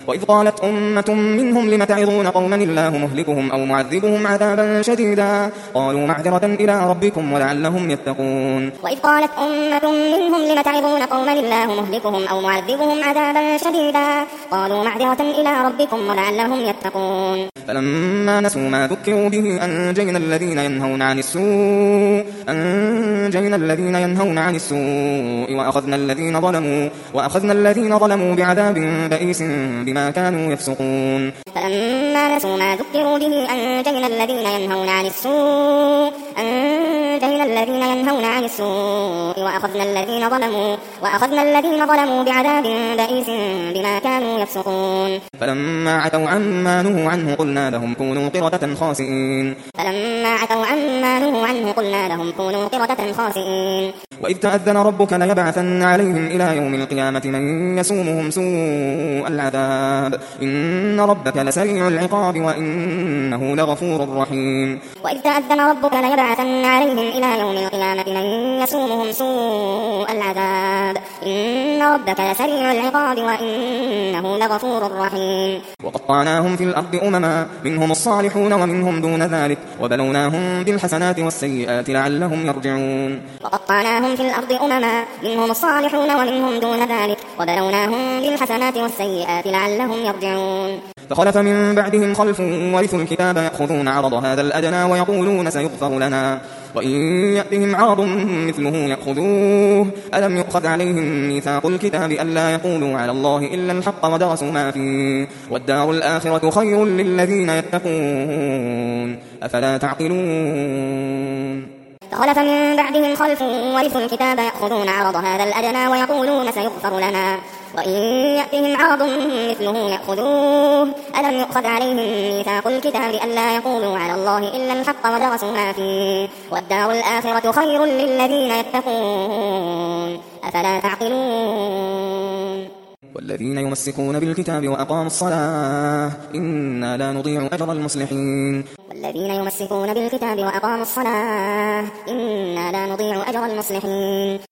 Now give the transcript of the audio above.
وإذ قالت أمة منهم لم تعظون قوما الله مهلكهم أو معذبهم عذابا شديدا قالوا معذرة إلى ربكم ولعلهم يتقون. وإذ قالت أمة منهم لم تعظون قوما الله مهلكهم أو معذبهم عذابا شديدا قالوا معذرة إلى ربكم ولعلهم يتقون. فلما نسوا ما ذكروا به أنجينا الذين ينهون عن السوء وأخذنا الذين ظلموا بعذاب بئيس بما كانوا يفسقون. فلما نسوا ما ذكروا به أنجينا الذين ينهون عن السوء وأخذنا الذين ظلموا بعذاب بئيس بما كانوا يفسقون. فلما عتوا عما نهوا عنه قلنا لهم كونوا قردة خاسئين. وإذ تأذن ربك ليبعثن عليهم إلى يوم القيامة من يسومهم سوء العذاب إن ربك لسريع العقاب وإنه لغفور رحيم. وإذ تأذن ربك ليبعثن عليهم إلى يوم القيامة من يسومهم سوء العذاب إن ربك لسريع العقاب وإنه لغفور رحيم. وقطعناهم في الأرض أمما منهم الصالحون ومنهم دون ذلك وبلوناهم بالحسنات والسيئات لعلهم يرجعون. وقطعناهم في الأرض أمما منهم الصالحون ومنهم دون ذلك وبلوناهم بالحسنات والسيئات لعلهم يرجعون. فخلف من بعدهم خلف ورثوا الكتاب يأخذون عرض هذا الأدنى ويقولون سيغفر لنا وإن يأتهم عرض مثله يأخذوه ألم يؤخذ عليهم ميثاق الكتاب ألا يقولوا على الله إلا الحق ودرسوا ما فيه والدار الآخرة خير للذين يتقون أفلا تعقلون. فخلف من بعدهم خلف ورثوا الكتاب يأخذون عرض هذا الأدنى ويقولون سيغفر لنا وإن يأتهم عرض مثله يأخذوه ألم يؤخذ عليهم ميثاق الكتاب ألا يقولوا على الله إلا الحق ودرسوا ما فيه والدار الآخرة خير للذين يتقون أفلا تعقلون. والذين يمسكون بالكتاب وأقاموا الصلاة إنا لا نضيع أجر المصلحين.